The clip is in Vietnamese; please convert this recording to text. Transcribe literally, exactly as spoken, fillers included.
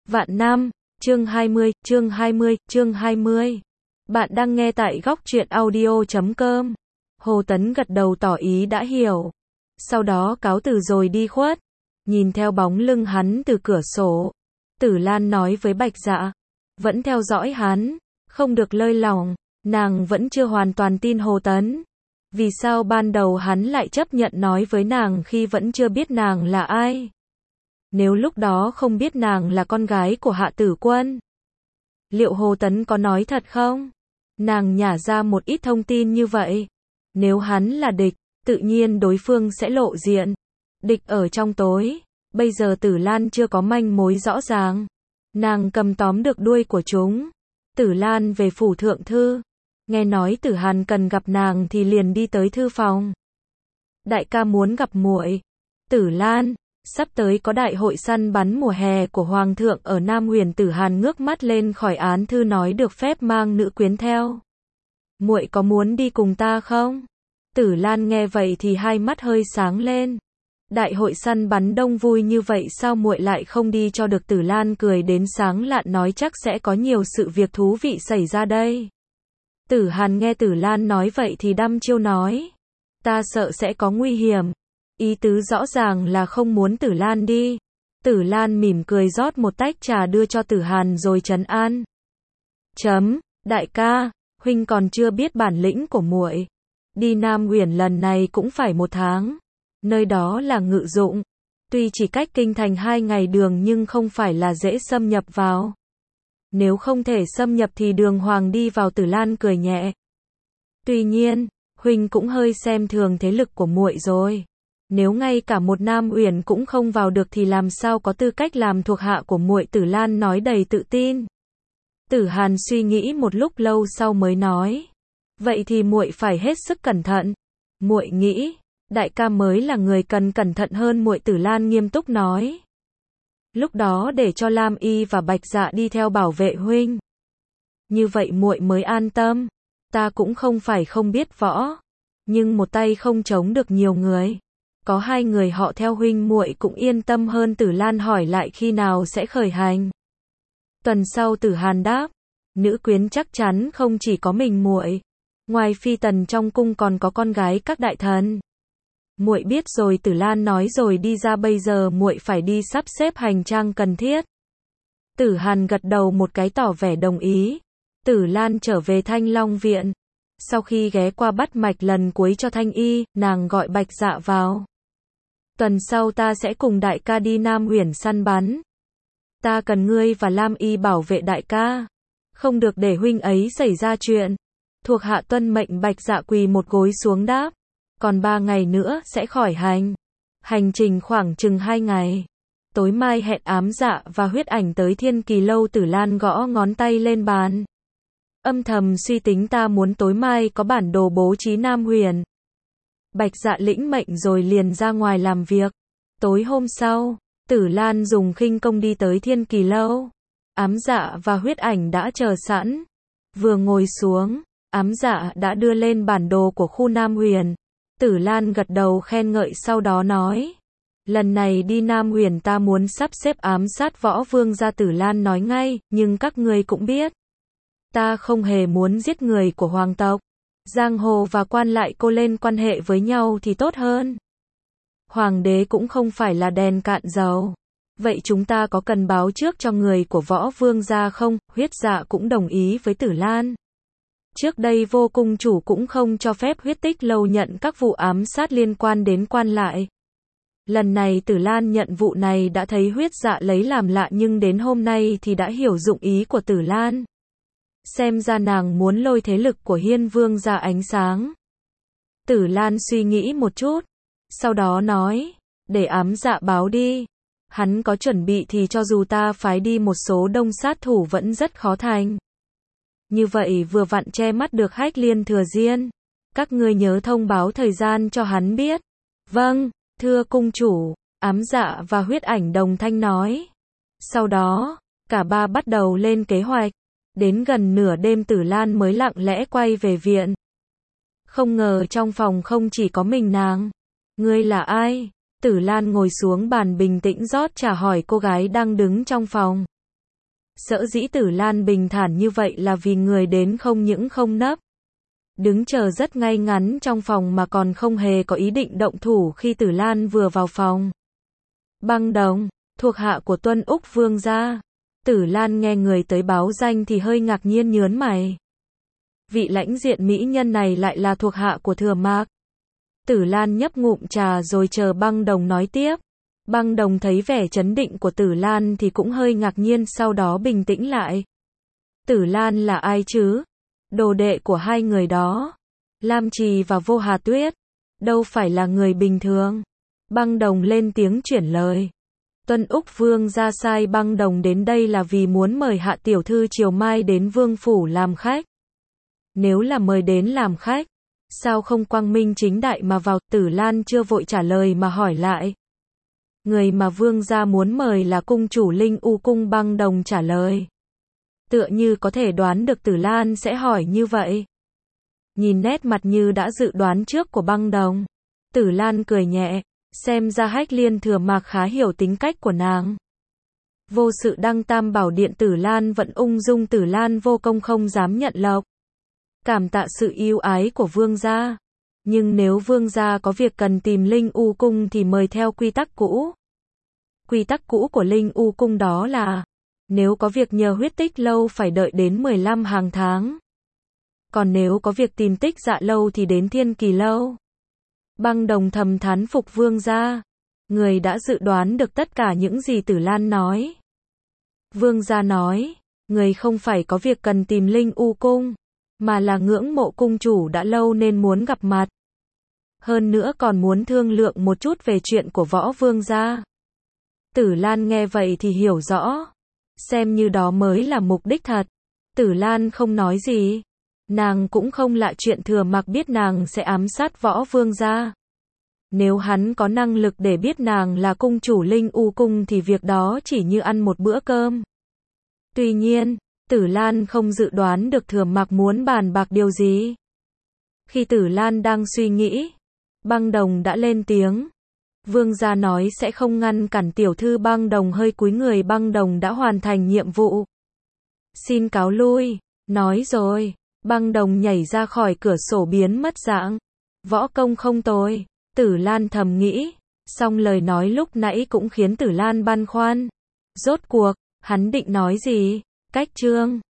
Vạn năm, chương hai mươi, chương hai mươi, chương hai mươi. Bạn đang nghe tại góc truyện audio chấm com. Hồ Tấn gật đầu tỏ ý đã hiểu. Sau đó cáo từ rồi đi khuất. Nhìn theo bóng lưng hắn từ cửa sổ. Tử Lan nói với Bạch Dạ. Vẫn theo dõi hắn. Không được lơi lỏng. Nàng vẫn chưa hoàn toàn tin Hồ Tấn. Vì sao ban đầu hắn lại chấp nhận nói với nàng khi vẫn chưa biết nàng là ai? Nếu lúc đó không biết nàng là con gái của Hạ Tử Quân, liệu Hồ Tấn có nói thật không? Nàng nhả ra một ít thông tin như vậy. Nếu hắn là địch, tự nhiên đối phương sẽ lộ diện. Địch ở trong tối. Bây giờ Tử Lan chưa có manh mối rõ ràng. Nàng cầm tóm được đuôi của chúng. Tử Lan về phủ thượng thư. Nghe nói Tử Hàn cần gặp nàng thì liền đi tới thư phòng. Đại ca muốn gặp muội. Tử Lan. Sắp tới có đại hội săn bắn mùa hè của Hoàng thượng ở Nam Huyền. Tử Hàn ngước mắt lên khỏi án thư nói được phép mang nữ quyến theo. Muội có muốn đi cùng ta không? Tử Lan nghe vậy thì hai mắt hơi sáng lên. Đại hội săn bắn đông vui như vậy sao muội lại không đi cho được? Tử Lan cười đến sáng lạn nói chắc sẽ có nhiều sự việc thú vị xảy ra đây. Tử Hàn nghe Tử Lan nói vậy thì đăm chiêu nói. Ta sợ sẽ có nguy hiểm. Ý tứ rõ ràng là không muốn Tử Lan đi. Tử Lan mỉm cười rót một tách trà đưa cho Tử Hàn rồi trấn an. Chấm, đại ca, huynh còn chưa biết bản lĩnh của muội. Đi Nam Uyển lần này cũng phải một tháng. Nơi đó là Ngự Dụng. Tuy chỉ cách kinh thành hai ngày đường nhưng không phải là dễ xâm nhập vào. Nếu không thể xâm nhập thì đường hoàng đi vào. Tử Lan cười nhẹ. Tuy nhiên, huynh cũng hơi xem thường thế lực của muội rồi. Nếu ngay cả một Nam Uyển cũng không vào được thì làm sao có tư cách làm thuộc hạ của muội? Tử Lan nói đầy tự tin. Tử Hàn suy nghĩ một lúc lâu sau mới nói. Vậy thì muội phải hết sức cẩn thận. Muội nghĩ, đại ca mới là người cần cẩn thận hơn muội. Tử Lan nghiêm túc nói. Lúc đó để cho Lam Y và Bạch Dạ đi theo bảo vệ huynh. Như vậy muội mới an tâm. Ta cũng không phải không biết võ, nhưng một tay không chống được nhiều người. Có hai người họ theo huynh muội cũng yên tâm hơn. Tử Lan hỏi lại khi nào sẽ khởi hành. Tuần sau. Tử Hàn đáp. Nữ quyến chắc chắn không chỉ có mình muội. Ngoài phi tần trong cung còn có con gái các đại thần. Muội biết rồi. Tử Lan nói rồi đi ra. Bây giờ muội phải đi sắp xếp hành trang cần thiết. Tử Hàn gật đầu một cái tỏ vẻ đồng ý. Tử Lan trở về Thanh Long viện. Sau khi ghé qua bắt mạch lần cuối cho Thanh Y, nàng gọi Bạch Dạ vào. Tuần sau ta sẽ cùng đại ca đi Nam Uyển săn bắn. Ta cần ngươi và Lam Y bảo vệ đại ca. Không được để huynh ấy xảy ra chuyện. Thuộc hạ tuân mệnh. Bạch Dạ quỳ một gối xuống đáp. Còn ba ngày nữa sẽ khỏi hành. Hành trình khoảng chừng hai ngày. Tối mai hẹn Ám Dạ và Huyết Ảnh tới Thiên Kỳ Lâu. Tử Lan gõ ngón tay lên bàn. Âm thầm suy tính ta muốn tối mai có bản đồ bố trí Nam Huyền. Bạch Dạ lĩnh mệnh rồi liền ra ngoài làm việc. Tối hôm sau, Tử Lan dùng khinh công đi tới Thiên Kỳ Lâu. Ám Dạ và Huyết Ảnh đã chờ sẵn. Vừa ngồi xuống, Ám Dạ đã đưa lên bản đồ của khu Nam Huyền. Tử Lan gật đầu khen ngợi sau đó nói. Lần này đi Nam Huyền ta muốn sắp xếp ám sát Võ Vương gia. Tử Lan nói ngay, nhưng các ngươi cũng biết. Ta không hề muốn giết người của hoàng tộc. Giang hồ và quan lại cô lên quan hệ với nhau thì tốt hơn. Hoàng đế cũng không phải là đèn cạn dầu. Vậy chúng ta có cần báo trước cho người của Võ Vương gia không? Huyết Dạ cũng đồng ý với Tử Lan. Trước đây Vô Cung chủ cũng không cho phép Huyết Tích Lâu nhận các vụ ám sát liên quan đến quan lại. Lần này Tử Lan nhận vụ này đã thấy Huyết Dạ lấy làm lạ nhưng đến hôm nay thì đã hiểu dụng ý của Tử Lan. Xem ra nàng muốn lôi thế lực của Hiên Vương ra ánh sáng. Tử Lan suy nghĩ một chút. Sau đó nói. Để Ám Dạ báo đi. Hắn có chuẩn bị thì cho dù ta phái đi một số đông sát thủ vẫn rất khó thành. Như vậy vừa vặn che mắt được Hách Liên Thừa Diên. Các ngươi nhớ thông báo thời gian cho hắn biết. Vâng, thưa cung chủ. Ám Dạ và Huyết Ảnh đồng thanh nói. Sau đó, cả ba bắt đầu lên kế hoạch. Đến gần nửa đêm Tử Lan mới lặng lẽ quay về viện. Không ngờ trong phòng không chỉ có mình nàng. Ngươi là ai? Tử Lan ngồi xuống bàn bình tĩnh rót trà hỏi cô gái đang đứng trong phòng. Sở dĩ Tử Lan bình thản như vậy là vì người đến không những không nấp, đứng chờ rất ngay ngắn trong phòng mà còn không hề có ý định động thủ khi Tử Lan vừa vào phòng. Băng Đồng, thuộc hạ của Tuân Úc Vương gia. Tử Lan nghe người tới báo danh thì hơi ngạc nhiên nhớn mày. Vị lãnh diện mỹ nhân này lại là thuộc hạ của Thừa Mạc. Tử Lan nhấp ngụm trà rồi chờ Băng Đồng nói tiếp. Băng Đồng thấy vẻ trấn định của Tử Lan thì cũng hơi ngạc nhiên, sau đó bình tĩnh lại. Tử Lan là ai chứ? Đồ đệ của hai người đó, Lam Trì và Vô Hà Tuyết, đâu phải là người bình thường. Băng Đồng lên tiếng chuyển lời. Tuân Úc Vương gia sai Băng Đồng đến đây là vì muốn mời hạ tiểu thư chiều mai đến vương phủ làm khách. Nếu là mời đến làm khách, sao không quang minh chính đại mà vào? Tử Lan chưa vội trả lời mà hỏi lại. Người mà vương gia muốn mời là cung chủ Linh U cung. Băng Đồng trả lời. Tựa như có thể đoán được Tử Lan sẽ hỏi như vậy. Nhìn nét mặt như đã dự đoán trước của Băng Đồng, Tử Lan cười nhẹ, xem ra Hách Liên Thừa Mạc khá hiểu tính cách của nàng. Vô sự đăng tam bảo điện, Tử Lan vẫn ung dung. Tử Lan vô công không dám nhận lộc, cảm tạ sự yêu ái của vương gia. Nhưng nếu vương gia có việc cần tìm Linh U cung thì mời theo quy tắc cũ. Quy tắc cũ của Linh U cung đó là, nếu có việc nhờ huyết tích lâu phải đợi đến mười lăm hàng tháng. Còn nếu có việc tìm tích dạ lâu thì đến thiên kỳ lâu. Băng Đồng thầm thán phục vương gia. Người đã dự đoán được tất cả những gì Tử Lan nói. Vương gia nói, người không phải có việc cần tìm Linh U cung, mà là ngưỡng mộ cung chủ đã lâu nên muốn gặp mặt. Hơn nữa còn muốn thương lượng một chút về chuyện của Võ vương gia. Tử Lan nghe vậy thì hiểu rõ. Xem như đó mới là mục đích thật. Tử Lan không nói gì. Nàng cũng không lạ chuyện Thừa Mạc biết nàng sẽ ám sát Võ vương gia. Nếu hắn có năng lực để biết nàng là cung chủ Linh U cung thì việc đó chỉ như ăn một bữa cơm. Tuy nhiên, Tử Lan không dự đoán được Thừa Mạc muốn bàn bạc điều gì. Khi Tử Lan đang suy nghĩ, Băng Đồng đã lên tiếng. Vương gia nói sẽ không ngăn cản tiểu thư. Băng Đồng hơi cúi người. Băng Đồng đã hoàn thành nhiệm vụ. Xin cáo lui. Nói rồi, Băng Đồng nhảy ra khỏi cửa sổ biến mất dạng. Võ công không tồi, Tử Lan thầm nghĩ. Song lời nói lúc nãy cũng khiến Tử Lan băn khoăn. Rốt cuộc, hắn định nói gì? Cách chương